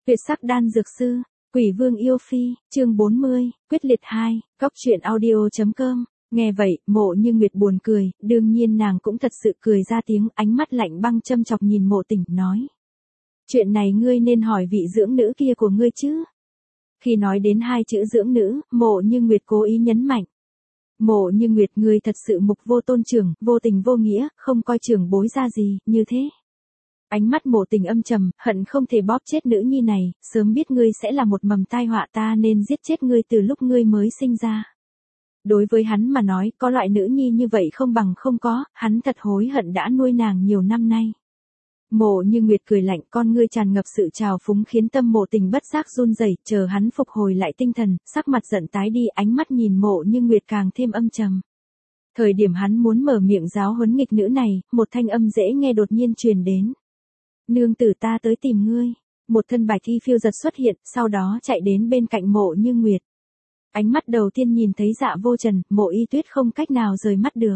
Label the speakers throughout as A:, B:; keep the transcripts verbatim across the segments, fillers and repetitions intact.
A: Tuyệt sắc đan dược sư, Quỷ Vương yêu phi, chương bốn mươi, quyết liệt hai, góc truyện audio chấm com. Nghe vậy, Mộ Như Nguyệt buồn cười, đương nhiên nàng cũng thật sự cười ra tiếng, ánh mắt lạnh băng châm chọc nhìn Mộ Tình, nói. Chuyện này ngươi nên hỏi vị dưỡng nữ kia của ngươi chứ. Khi nói đến hai chữ dưỡng nữ, Mộ Như Nguyệt cố ý nhấn mạnh. Mộ Như Nguyệt, ngươi thật sự mục vô tôn trưởng, vô tình vô nghĩa, không coi trưởng bối ra gì, như thế. Ánh mắt Mộ Tình âm trầm, hận không thể bóp chết nữ nhi này, sớm biết ngươi sẽ là một mầm tai họa, ta nên giết chết ngươi từ lúc ngươi mới sinh ra. Đối với hắn mà nói, có loại nữ nhi như vậy không bằng không có, hắn thật hối hận đã nuôi nàng nhiều năm nay. Mộ Như Nguyệt cười lạnh, con ngươi tràn ngập sự trào phúng khiến tâm Mộ Tình bất giác run rẩy, chờ hắn phục hồi lại tinh thần, sắc mặt giận tái đi, ánh mắt nhìn Mộ Như Nguyệt càng thêm âm trầm. Thời điểm hắn muốn mở miệng giáo huấn nghịch nữ này, một thanh âm dễ nghe đột nhiên truyền đến. Nương tử, ta tới tìm ngươi. Một thân bạch y phiêu giật xuất hiện, sau đó chạy đến bên cạnh Mộ Như Nguyệt. Ánh mắt đầu tiên nhìn thấy Dạ Vô Trần, Mộ Y Tuyết không cách nào rời mắt được.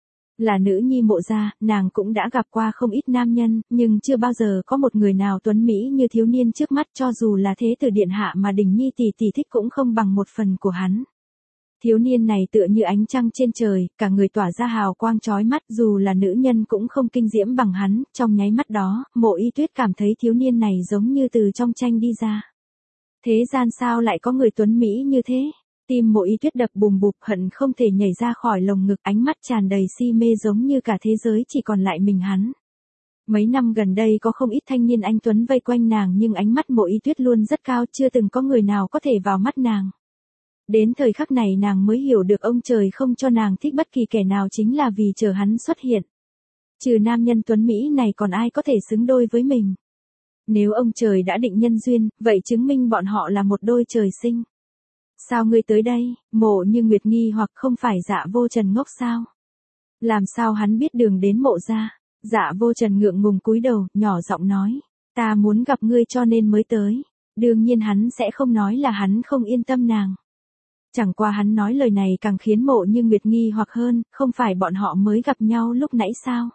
A: Là nữ nhi Mộ gia, nàng cũng đã gặp qua không ít nam nhân, nhưng chưa bao giờ có một người nào tuấn mỹ như thiếu niên trước mắt, cho dù là thế tử điện hạ mà Đình Nhi tỷ tỷ thích cũng không bằng một phần của hắn. Thiếu niên này tựa như ánh trăng trên trời, cả người tỏa ra hào quang chói mắt, dù là nữ nhân cũng không kinh diễm bằng hắn, trong nháy mắt đó, Mộ Y Tuyết cảm thấy thiếu niên này giống như từ trong tranh đi ra. Thế gian sao lại có người tuấn mỹ như thế? Tim Mộ Y Tuyết đập bùm bụp, hận không thể nhảy ra khỏi lồng ngực, ánh mắt tràn đầy si mê giống như cả thế giới chỉ còn lại mình hắn. Mấy năm gần đây có không ít thanh niên anh tuấn vây quanh nàng, nhưng ánh mắt Mộ Y Tuyết luôn rất cao, chưa từng có người nào có thể vào mắt nàng. Đến thời khắc này nàng mới hiểu được ông trời không cho nàng thích bất kỳ kẻ nào chính là vì chờ hắn xuất hiện. Trừ nam nhân tuấn Mỹ này còn ai có thể xứng đôi với mình. Nếu ông trời đã định nhân duyên, vậy chứng minh bọn họ là một đôi trời sinh. Sao ngươi tới đây? Mộ Như Nguyệt nghi hoặc, không phải Dạ Vô Trần ngốc sao? Làm sao hắn biết đường đến Mộ gia? Dạ Vô Trần ngượng ngùng cúi đầu, nhỏ giọng nói. Ta muốn gặp ngươi cho nên mới tới. Đương nhiên hắn sẽ không nói là hắn không yên tâm nàng. Chẳng qua hắn nói lời này càng khiến Mộ Như Nguyệt nghi hoặc hơn, không phải bọn họ mới gặp nhau lúc nãy sao?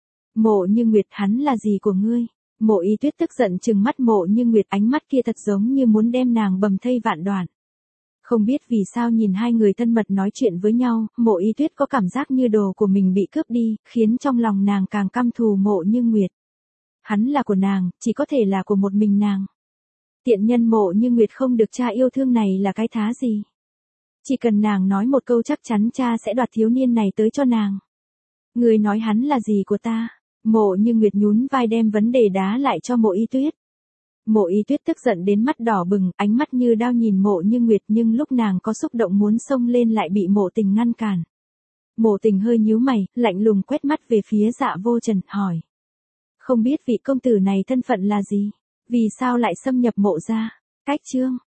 A: Mộ Như Nguyệt, hắn là gì của ngươi? Mộ Y Tuyết tức giận trừng mắt Mộ Như Nguyệt, ánh mắt kia thật giống như muốn đem nàng bầm thây vạn đoạn. Không biết vì sao nhìn hai người thân mật nói chuyện với nhau, Mộ Y Tuyết có cảm giác như đồ của mình bị cướp đi, khiến trong lòng nàng càng căm thù Mộ Như Nguyệt. Hắn là của nàng, chỉ có thể là của một mình nàng. Tiện nhân Mộ Như Nguyệt không được cha yêu thương này là cái thá gì? Chỉ cần nàng nói một câu chắc chắn cha sẽ đoạt thiếu niên này tới cho nàng. Người nói hắn là gì của ta? Mộ Như Nguyệt nhún vai đem vấn đề đá lại cho Mộ Y Tuyết. Mộ Y Tuyết tức giận đến mắt đỏ bừng, ánh mắt như đao nhìn Mộ Như Nguyệt, nhưng lúc nàng có xúc động muốn xông lên lại bị Mộ Tình ngăn cản. Mộ Tình hơi nhíu mày, lạnh lùng quét mắt về phía Dạ Vô Trần, hỏi. Không biết vị công tử này thân phận là gì? Vì sao lại xâm nhập Mộ gia? Cách chương.